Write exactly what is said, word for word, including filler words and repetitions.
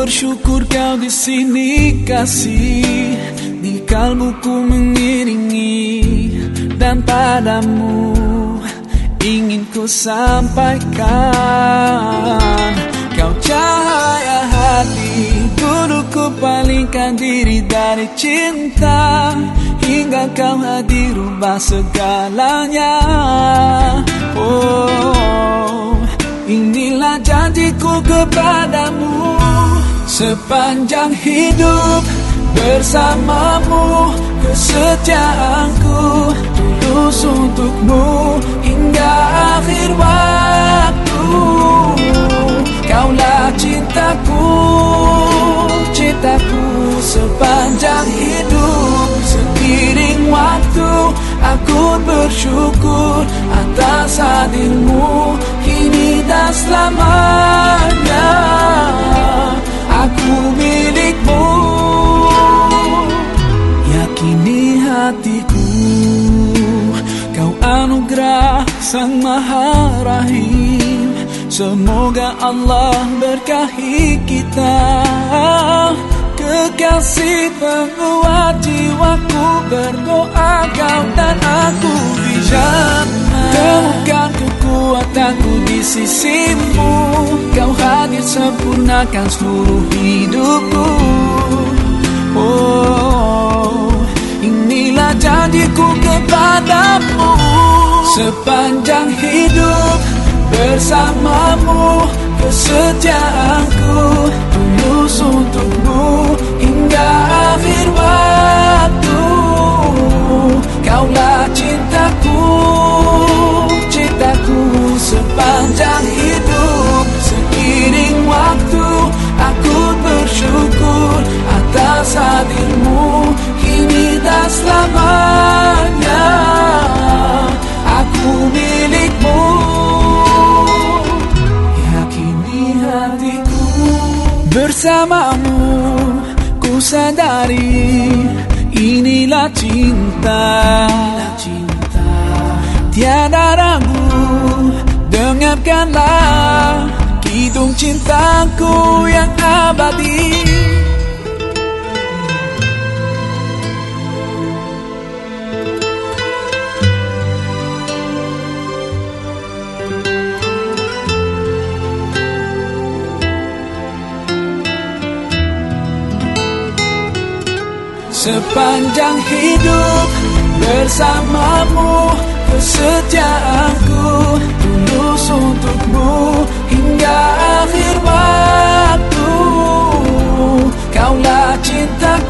bersyukur kau di sini kasih, di kalbuku mengiringi, dan padamu ingin ku sampaikan. Kau cahaya hati, dulu ku palingkan diri dari cinta, hingga kau hadir rubah segalanya. Oh, inilah janjiku kepadamu, sepanjang hidup bersamamu, kesetiaanku tulus untukmu hingga akhir waktu. Kaulah cintaku, cintaku sepanjang hidup. Seiring waktu aku bersyukur atas hadirmu kini dan selamanya. Aku milikmu, yakini hatiku. Kau anugerah Sang Maha Rahim, semoga Allah berkahi kita. Kekasih penguat jiwaku, berdoa kau dan aku di jannah. Temukan kekuatanku di sisimu, kau hadir sempurnakan seluruh hidupku. Oh, inilah janjiku kepadamu, sepanjang hidup bersamamu, kesetiaanku tulus untukmu hingga akhir waktu. Kaulah cintaku, cintaku sepanjang hidup. Seiring waktu aku bersyukur atas hadirmu kini dan selamanya. Aku milikmu, yakini hatiku. Bersamamu ku sadari inilah cinta, tiada ragu, dengarkanlah kidung cintaku yang abadi. Sepanjang hidup bersamamu, kesetiaanku tulus untukmu hingga akhir waktu. Kaulah cintaku,